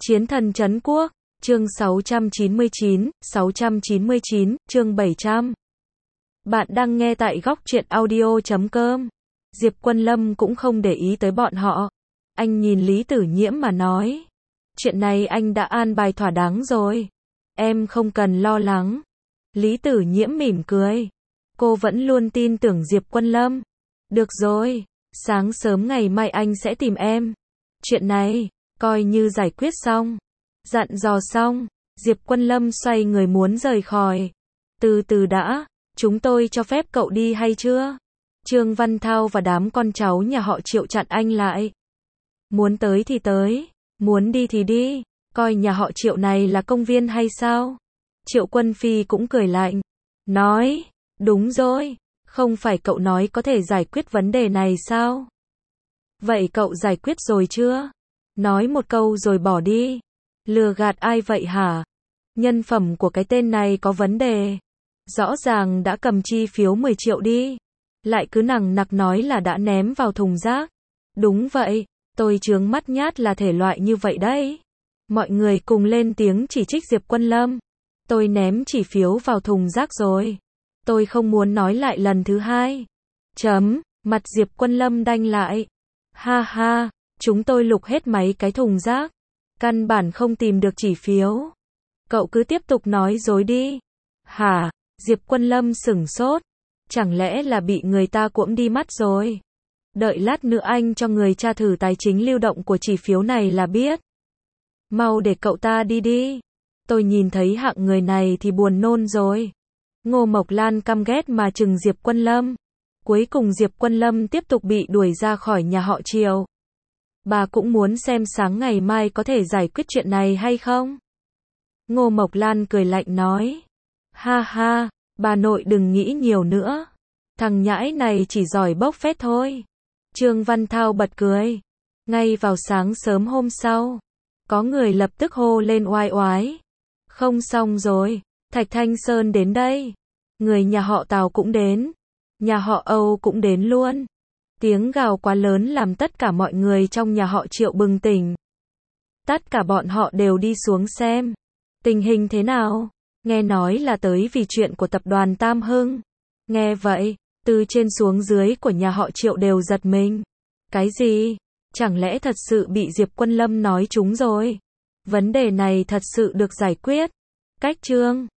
Chiến thần trấn quốc, chương 699, chương 700. Bạn đang nghe tại góc truyện audio.com. Diệp Quân Lâm cũng không để ý tới bọn họ. Anh nhìn Lý Tử Nhiễm mà nói. Chuyện này anh đã an bài thỏa đáng rồi. Em không cần lo lắng. Lý Tử Nhiễm mỉm cười. Cô vẫn luôn tin tưởng Diệp Quân Lâm. Được rồi, sáng sớm ngày mai anh sẽ tìm em. Chuyện này, coi như giải quyết xong. Dặn dò xong, Diệp Quân Lâm xoay người muốn rời khỏi. Từ từ đã, chúng tôi cho phép cậu đi hay chưa? Trương Văn Thao và đám con cháu nhà họ Triệu chặn anh lại. Muốn tới thì tới, muốn đi thì đi, coi nhà họ Triệu này là công viên hay sao? Triệu Quân Phi cũng cười lạnh, nói, đúng rồi, không phải cậu nói có thể giải quyết vấn đề này sao? Vậy cậu giải quyết rồi chưa? Nói một câu rồi bỏ đi. Lừa gạt ai vậy hả? Nhân phẩm của cái tên này có vấn đề. Rõ ràng đã cầm chi phiếu 10 triệu đi. Lại cứ nằng nặc nói là đã ném vào thùng rác. Đúng vậy, tôi chướng mắt nhát là thể loại như vậy đấy. Mọi người cùng lên tiếng chỉ trích Diệp Quân Lâm. Tôi ném chỉ phiếu vào thùng rác rồi. Tôi không muốn nói lại lần thứ hai. Mặt Diệp Quân Lâm đanh lại. Ha ha, chúng tôi lục hết mấy cái thùng rác. Căn bản không tìm được chỉ phiếu. Cậu cứ tiếp tục nói dối đi. Hả? Diệp Quân Lâm sửng sốt. Chẳng lẽ là bị người ta cuỗm đi mắt rồi? Đợi lát nữa anh cho người tra thử tài chính lưu động của chỉ phiếu này là biết. Mau để cậu ta đi đi. Tôi nhìn thấy hạng người này thì buồn nôn rồi. Ngô Mộc Lan căm ghét mà chừng Diệp Quân Lâm. Cuối cùng Diệp Quân Lâm tiếp tục bị đuổi ra khỏi nhà họ Triều. Bà cũng muốn xem sáng ngày mai có thể giải quyết chuyện này hay không? Ngô Mộc Lan cười lạnh nói. Ha ha, bà nội đừng nghĩ nhiều nữa. Thằng nhãi này chỉ giỏi bốc phét thôi. Trương Văn Thao bật cười. Ngay vào sáng sớm hôm sau, có người lập tức hô lên oai oái. Không xong rồi, Thạch Thanh Sơn đến đây. Người nhà họ Tào cũng đến. Nhà họ Âu cũng đến luôn. Tiếng gào quá lớn làm tất cả mọi người trong nhà họ Triệu bừng tỉnh. Tất cả bọn họ đều đi xuống xem. Tình hình thế nào? Nghe nói là tới vì chuyện của tập đoàn Tam Hưng. Nghe vậy, từ trên xuống dưới của nhà họ Triệu đều giật mình. Cái gì? Chẳng lẽ thật sự bị Diệp Quân Lâm nói trúng rồi? Vấn đề này thật sự được giải quyết. Cách Trương